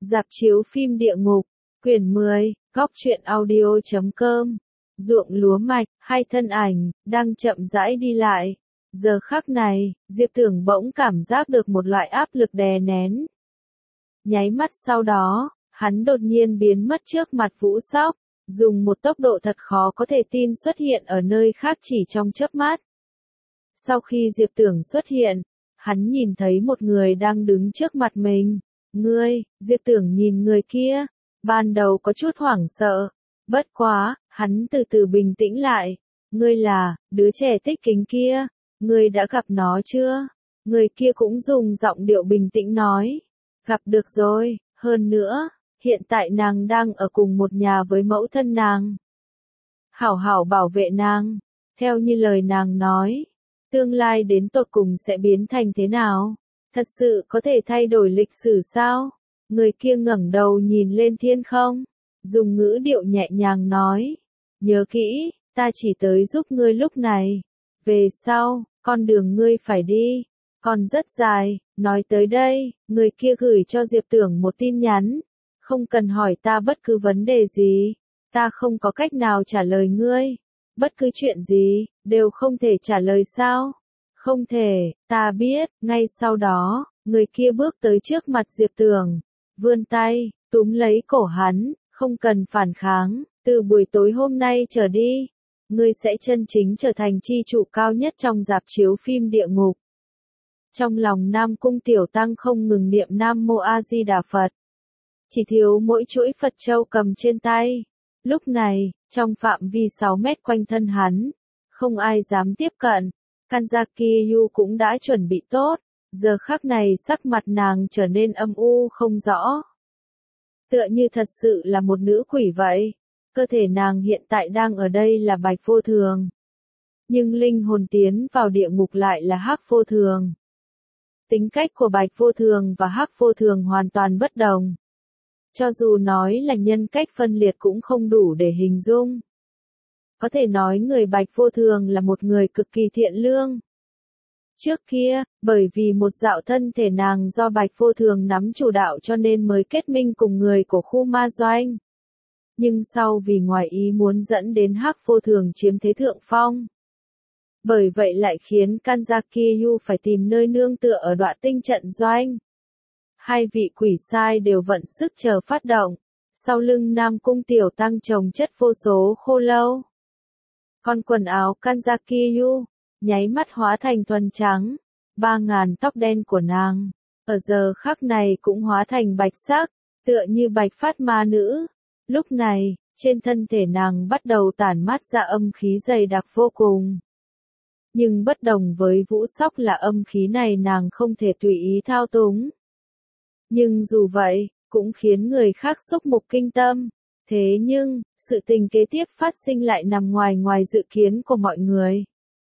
Rạp chiếu phim địa ngục, quyển 10, góc truyện audio.com. Ruộng lúa mạch, hai thân ảnh, đang chậm rãi đi lại. Giờ khắc này, Diệp Tưởng bỗng cảm giác được một loại áp lực đè nén. Nháy mắt sau đó, hắn đột nhiên biến mất trước mặt Vũ Sóc, dùng một tốc độ thật khó có thể tin xuất hiện ở nơi khác chỉ trong chớp mắt. Sau khi Diệp Tưởng xuất hiện, hắn nhìn thấy một người đang đứng trước mặt mình. Ngươi, Diệp Tưởng nhìn người kia, ban đầu có chút hoảng sợ. Bất quá, hắn từ từ bình tĩnh lại. Ngươi là, đứa trẻ tích kính kia, ngươi đã gặp nó chưa? Người kia cũng dùng giọng điệu bình tĩnh nói. Gặp được rồi, hơn nữa, hiện tại nàng đang ở cùng một nhà với mẫu thân nàng. Hảo hảo bảo vệ nàng, theo như lời nàng nói. Tương lai đến tột cùng sẽ biến thành thế nào? Thật sự có thể thay đổi lịch sử sao? Người kia ngẩng đầu nhìn lên thiên không, dùng ngữ điệu nhẹ nhàng nói. Nhớ kỹ, ta chỉ tới giúp ngươi lúc này. Về sau, con đường ngươi phải đi, còn rất dài. Nói tới đây, người kia gửi cho Diệp Tưởng một tin nhắn. Không cần hỏi ta bất cứ vấn đề gì, ta không có cách nào trả lời ngươi. Bất cứ chuyện gì, đều không thể trả lời sao? Không thể, ta biết. Ngay sau đó, người kia bước tới trước mặt Diệp Tưởng, vươn tay, túm lấy cổ hắn, không cần phản kháng, từ buổi tối hôm nay trở đi, ngươi sẽ chân chính trở thành chi chủ cao nhất trong rạp chiếu phim địa ngục. Trong lòng Nam Cung Tiểu Tăng không ngừng niệm Nam Mô A Di Đà Phật, chỉ thiếu mỗi chuỗi Phật châu cầm trên tay. Lúc này, trong phạm vi 6 mét quanh thân hắn, không ai dám tiếp cận. Kanzaki Yu cũng đã chuẩn bị tốt, giờ khắc này sắc mặt nàng trở nên âm u không rõ. Tựa như thật sự là một nữ quỷ vậy. Cơ thể nàng hiện tại đang ở đây là Bạch Vô Thường. Nhưng linh hồn tiến vào địa ngục lại là Hắc Vô Thường. Tính cách của Bạch Vô Thường và Hắc Vô Thường hoàn toàn bất đồng. Cho dù nói là nhân cách phân liệt cũng không đủ để hình dung. Có thể nói người Bạch Vô Thường là một người cực kỳ thiện lương. Trước kia, bởi vì một dạo thân thể nàng do Bạch Vô Thường nắm chủ đạo cho nên mới kết minh cùng người của khu ma doanh. Nhưng sau vì ngoài ý muốn dẫn đến Hắc Vô Thường chiếm thế thượng phong. Bởi vậy lại khiến Kanzaki Yu phải tìm nơi nương tựa ở Đoạ Tinh trận doanh. Hai vị quỷ sai đều vận sức chờ phát động. Sau lưng Nam Cung Tiểu Tăng chồng chất vô số khô lâu. Con quần áo Kanzaki Yu nháy mắt hóa thành thuần trắng. 3.000 tóc đen của nàng, ở giờ khắc này cũng hóa thành bạch sắc, tựa như bạch phát ma nữ. Lúc này, trên thân thể nàng bắt đầu tản mát ra âm khí dày đặc vô cùng. Nhưng bất đồng với Vũ Sóc là âm khí này nàng không thể tùy ý thao túng. Nhưng dù vậy, cũng khiến người khác xúc mục kinh tâm. Thế nhưng, sự tình kế tiếp phát sinh lại nằm ngoài dự kiến của mọi người.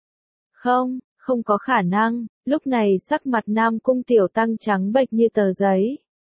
Không có khả năng. Lúc này sắc mặt Nam Cung Tiểu Tăng trắng bệch như tờ giấy.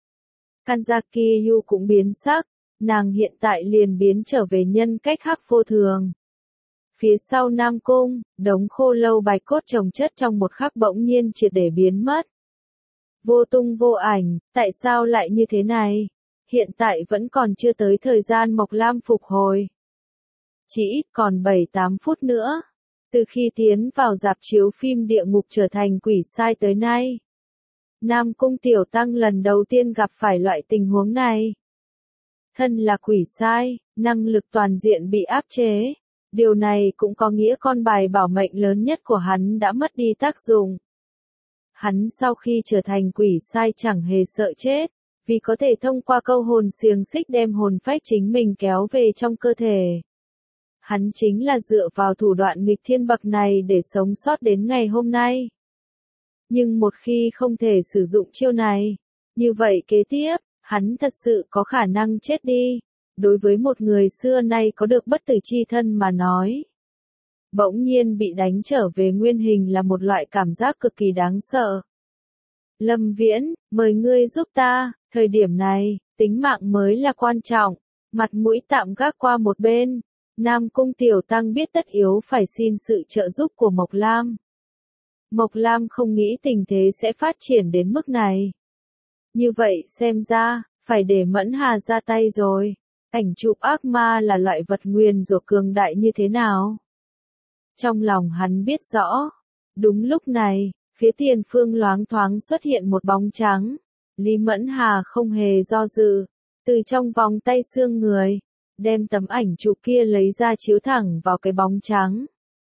Kanzaki Yu cũng biến sắc, nàng hiện tại liền biến trở về nhân cách Hắc Vô Thường. Phía sau Nam Cung, đống khô lâu bạch cốt chồng chất trong một khắc bỗng nhiên triệt để biến mất. Vô tung vô ảnh, tại sao lại như thế này? Hiện tại vẫn còn chưa tới thời gian Mộc Lam phục hồi. Chỉ ít còn 7-8 phút nữa. Từ khi tiến vào rạp chiếu phim địa ngục trở thành quỷ sai tới nay, Nam Cung Tiểu Tăng lần đầu tiên gặp phải loại tình huống này. Thân là quỷ sai, năng lực toàn diện bị áp chế. Điều này cũng có nghĩa con bài bảo mệnh lớn nhất của hắn đã mất đi tác dụng. Hắn sau khi trở thành quỷ sai chẳng hề sợ chết, vì có thể thông qua câu hồn xiềng xích đem hồn phách chính mình kéo về trong cơ thể. Hắn chính là dựa vào thủ đoạn nghịch thiên bậc này để sống sót đến ngày hôm nay. Nhưng một khi không thể sử dụng chiêu này, như vậy kế tiếp, hắn thật sự có khả năng chết đi. Đối với một người xưa nay có được bất tử chi thân mà nói, bỗng nhiên bị đánh trở về nguyên hình là một loại cảm giác cực kỳ đáng sợ. Lâm Viễn, mời ngươi giúp ta, thời điểm này, tính mạng mới là quan trọng, mặt mũi tạm gác qua một bên. Nam Cung Tiểu Tăng biết tất yếu phải xin sự trợ giúp của Mộc Lam. Mộc Lam không nghĩ tình thế sẽ phát triển đến mức này. Như vậy xem ra, phải để Mẫn Hà ra tay rồi. Ảnh chụp ác ma là loại vật nguyền rủa cường đại như thế nào? Trong lòng hắn biết rõ. Đúng lúc này, phía tiền phương loáng thoáng xuất hiện một bóng trắng. Lý Mẫn Hà không hề do dự, từ trong vòng tay xương người, đem tấm ảnh chụp kia lấy ra chiếu thẳng vào cái bóng trắng.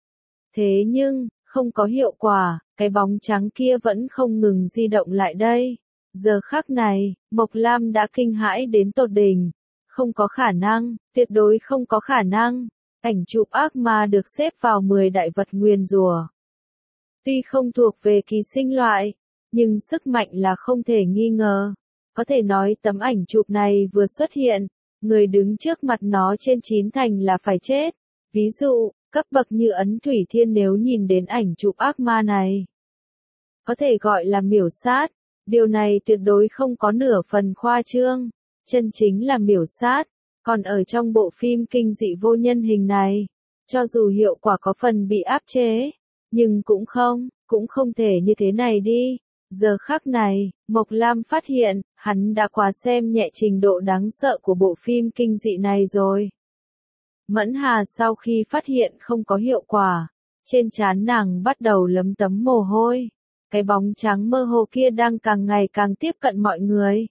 Thế nhưng, không có hiệu quả, cái bóng trắng kia vẫn không ngừng di động lại đây. Giờ khắc này, Mộc Lam đã kinh hãi đến tột đỉnh. Không có khả năng, tuyệt đối không có khả năng. Ảnh chụp ác ma được xếp vào 10 đại vật nguyền rủa. Tuy không thuộc về ký sinh loại, nhưng sức mạnh là không thể nghi ngờ. Có thể nói tấm ảnh chụp này vừa xuất hiện, người đứng trước mặt nó trên 9 thành là phải chết. Ví dụ, cấp bậc như Ấn Thủy Thiên nếu nhìn đến ảnh chụp ác ma này, có thể gọi là miểu sát. Điều này tuyệt đối không có nửa phần khoa trương, chân chính là miểu sát. Còn ở trong bộ phim kinh dị vô nhân hình này, cho dù hiệu quả có phần bị áp chế, nhưng cũng không thể như thế này đi. Giờ khắc này, Mộc Lam phát hiện, hắn đã quá xem nhẹ trình độ đáng sợ của bộ phim kinh dị này rồi. Mẫn Hà sau khi phát hiện không có hiệu quả, trên trán nàng bắt đầu lấm tấm mồ hôi. Cái bóng trắng mơ hồ kia đang càng ngày càng tiếp cận mọi người.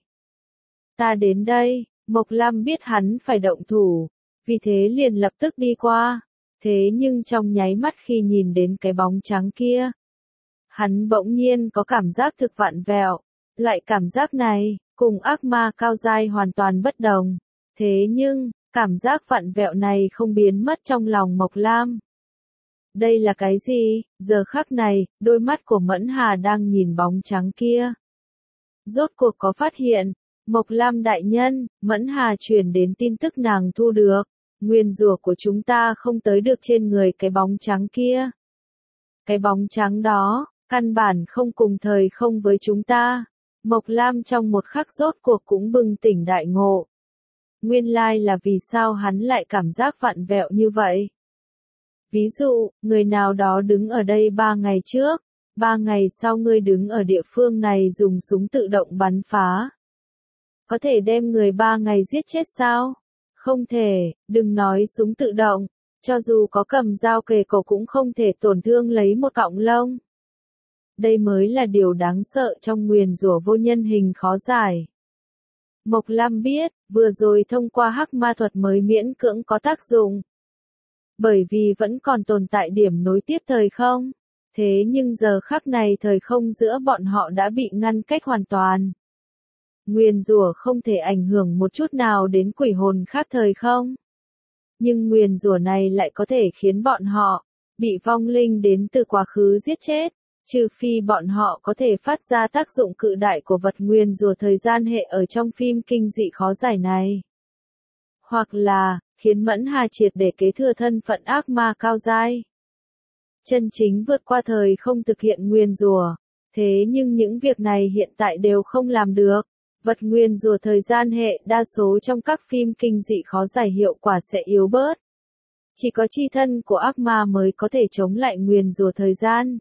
Ta đến đây, Mộc Lam biết hắn phải động thủ, vì thế liền lập tức đi qua. Thế nhưng trong nháy mắt khi nhìn đến cái bóng trắng kia, hắn bỗng nhiên có cảm giác thực vặn vẹo. Loại cảm giác này, cùng ác ma cao giai hoàn toàn bất đồng. Thế nhưng, cảm giác vặn vẹo này không biến mất trong lòng Mộc Lam. Đây là cái gì? Giờ khắc này, đôi mắt của Mẫn Hà đang nhìn bóng trắng kia. Rốt cuộc có phát hiện, Mộc Lam đại nhân, Mẫn Hà truyền đến tin tức nàng thu được. Nguyên rủa của chúng ta không tới được trên người cái bóng trắng kia. Cái bóng trắng đó, căn bản không cùng thời không với chúng ta. Mộc Lam trong một khắc rốt cuộc cũng bừng tỉnh đại ngộ. Nguyên lai là vì sao hắn lại cảm giác vặn vẹo như vậy. Ví dụ, người nào đó đứng ở đây 3 ngày trước, 3 ngày sau ngươi đứng ở địa phương này dùng súng tự động bắn phá. Có thể đem người 3 ngày giết chết sao? Không thể, đừng nói súng tự động, cho dù có cầm dao kề cổ cũng không thể tổn thương lấy một cọng lông. Đây mới là điều đáng sợ trong nguyền rủa vô nhân hình khó giải. Mộc Lam biết, vừa rồi thông qua hắc ma thuật mới miễn cưỡng có tác dụng. Bởi vì vẫn còn tồn tại điểm nối tiếp thời không. Thế nhưng giờ khắc này thời không giữa bọn họ đã bị ngăn cách hoàn toàn. Nguyền rủa không thể ảnh hưởng một chút nào đến quỷ hồn khác thời không. Nhưng nguyền rủa này lại có thể khiến bọn họ bị vong linh đến từ quá khứ giết chết, trừ phi bọn họ có thể phát ra tác dụng cự đại của vật nguyền rủa thời gian hệ ở trong phim kinh dị khó giải này. Hoặc là, khiến Mẫn Hà triệt để kế thừa thân phận ác ma cao giai. Chân chính vượt qua thời không thực hiện nguyền rủa. Thế nhưng những việc này hiện tại đều không làm được. Vật nguyền rủa thời gian hệ đa số trong các phim kinh dị khó giải hiệu quả sẽ yếu bớt. Chỉ có chi thân của ác ma mới có thể chống lại nguyền rủa thời gian.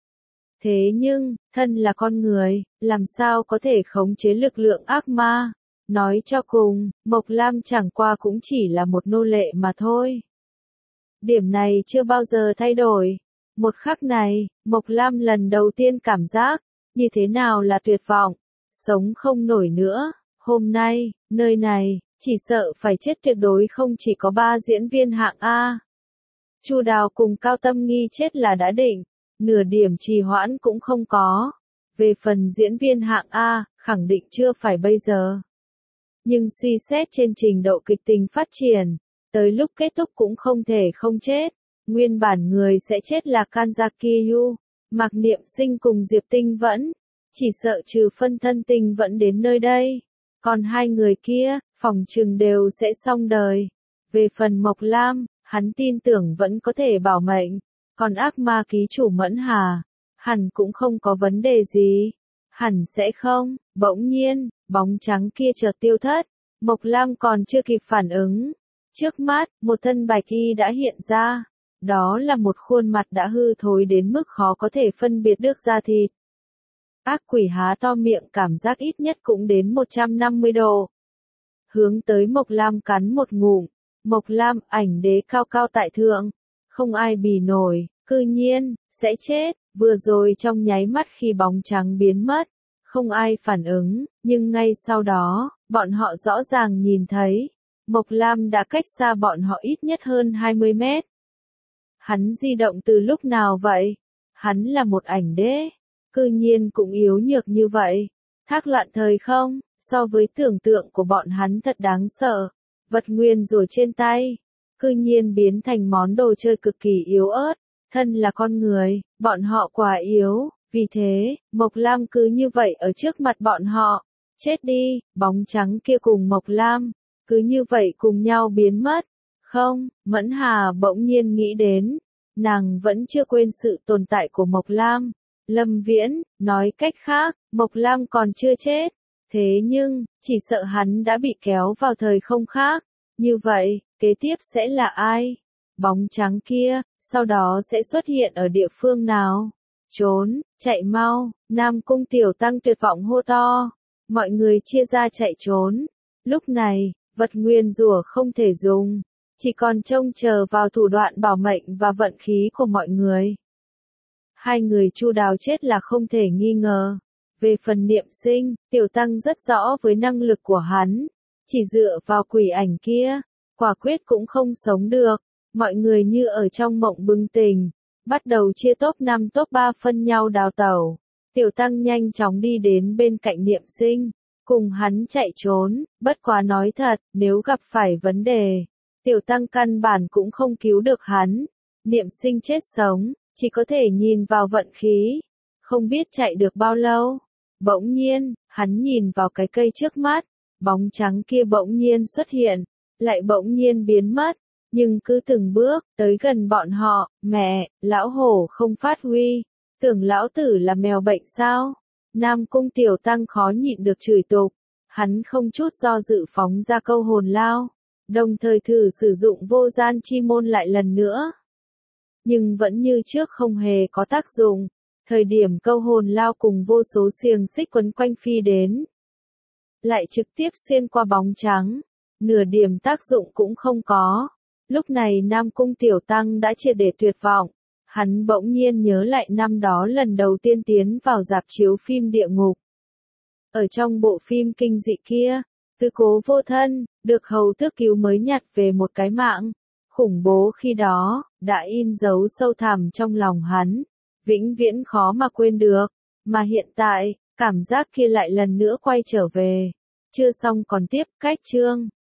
Thế nhưng, thân là con người, làm sao có thể khống chế lực lượng ác ma? Nói cho cùng, Mộc Lam chẳng qua cũng chỉ là một nô lệ mà thôi. Điểm này chưa bao giờ thay đổi. Một khắc này, Mộc Lam lần đầu tiên cảm giác, như thế nào là tuyệt vọng, sống không nổi nữa. Hôm nay, nơi này, chỉ sợ phải chết tuyệt đối không chỉ có 3 diễn viên hạng A. Chu Đào cùng Cao Tâm Nghi chết là đã định, nửa điểm trì hoãn cũng không có. Về phần diễn viên hạng A, khẳng định chưa phải bây giờ. Nhưng suy xét trên trình độ kịch tính phát triển, tới lúc kết thúc cũng không thể không chết. Nguyên bản người sẽ chết là Kanzaki Yu, Mạc Niệm Sinh cùng Diệp Tinh Vẫn. Chỉ sợ trừ phân thân Tinh Vẫn đến nơi đây. Còn hai người kia, phỏng chừng đều sẽ xong đời. Về phần Mộc Lam, hắn tin tưởng vẫn có thể bảo mệnh. Còn ác ma ký chủ Mẫn Hà, hẳn cũng không có vấn đề gì. Hẳn sẽ không. Bỗng nhiên, bóng trắng kia chợt tiêu thất. Mộc Lam còn chưa kịp phản ứng. Trước mắt, một thân bạch y đã hiện ra. Đó là một khuôn mặt đã hư thối đến mức khó có thể phân biệt được da thịt. Ác quỷ há to miệng cảm giác ít nhất cũng đến 150 độ. hướng tới Mộc Lam cắn một ngụm. Mộc Lam, ảnh đế cao cao tại thượng, không ai bì nổi, cư nhiên, sẽ chết, vừa rồi trong nháy mắt khi bóng trắng biến mất, không ai phản ứng, nhưng ngay sau đó, bọn họ rõ ràng nhìn thấy, Mộc Lam đã cách xa bọn họ ít nhất hơn 20 mét. Hắn di động từ lúc nào vậy? Hắn là một ảnh đế, cư nhiên cũng yếu nhược như vậy. Thác loạn thời không, so với tưởng tượng của bọn hắn thật đáng sợ. Vật nguyên rủa trên tay, cư nhiên biến thành món đồ chơi cực kỳ yếu ớt. Thân là con người, bọn họ quá yếu, vì thế, Mộc Lam cứ như vậy ở trước mặt bọn họ. Chết đi, bóng trắng kia cùng Mộc Lam, cứ như vậy cùng nhau biến mất. Không, Mẫn Hà bỗng nhiên nghĩ đến, nàng vẫn chưa quên sự tồn tại của Mộc Lam. Lâm Viễn, nói cách khác, Mộc Lam còn chưa chết. Thế nhưng, chỉ sợ hắn đã bị kéo vào thời không khác. Như vậy, kế tiếp sẽ là ai? Bóng trắng kia, sau đó sẽ xuất hiện ở địa phương nào? Trốn, chạy mau, Nam Cung Tiểu Tăng tuyệt vọng hô to. Mọi người chia ra chạy trốn. Lúc này, vật nguyên rủa không thể dùng. Chỉ còn trông chờ vào thủ đoạn bảo mệnh và vận khí của mọi người. Hai người Chu Đào chết là không thể nghi ngờ. Về phần Niệm Sinh, Tiểu Tăng rất rõ với năng lực của hắn. Chỉ dựa vào quỷ ảnh kia, quả quyết cũng không sống được. Mọi người như ở trong mộng bừng tỉnh, bắt đầu chia top 5 top 3 phân nhau đào tẩu. Tiểu Tăng nhanh chóng đi đến bên cạnh Niệm Sinh, cùng hắn chạy trốn, bất quá nói thật, nếu gặp phải vấn đề, Tiểu Tăng căn bản cũng không cứu được hắn. Niệm Sinh chết sống, chỉ có thể nhìn vào vận khí, không biết chạy được bao lâu. Bỗng nhiên, hắn nhìn vào cái cây trước mắt, bóng trắng kia bỗng nhiên xuất hiện, lại bỗng nhiên biến mất, nhưng cứ từng bước, tới gần bọn họ, mẹ, lão hổ không phát huy, tưởng lão tử là mèo bệnh sao? Nam Cung Tiểu Tăng khó nhịn được chửi tục, hắn không chút do dự phóng ra câu hồn lao, đồng thời thử sử dụng vô gian chi môn lại lần nữa. Nhưng vẫn như trước không hề có tác dụng. Thời điểm câu hồn lao cùng vô số xiềng xích quấn quanh phi đến, lại trực tiếp xuyên qua bóng trắng, nửa điểm tác dụng cũng không có. Lúc này Nam Cung Tiểu Tăng đã triệt để tuyệt vọng, hắn bỗng nhiên nhớ lại năm đó lần đầu tiên tiến vào rạp chiếu phim địa ngục. Ở trong bộ phim kinh dị kia, Tư Cố vô thân, được hầu tước cứu mới nhặt về một cái mạng. Khủng bố khi đó, đã in dấu sâu thẳm trong lòng hắn, vĩnh viễn khó mà quên được. Mà hiện tại, cảm giác kia lại lần nữa quay trở về. Chưa xong còn tiếp, cách chương.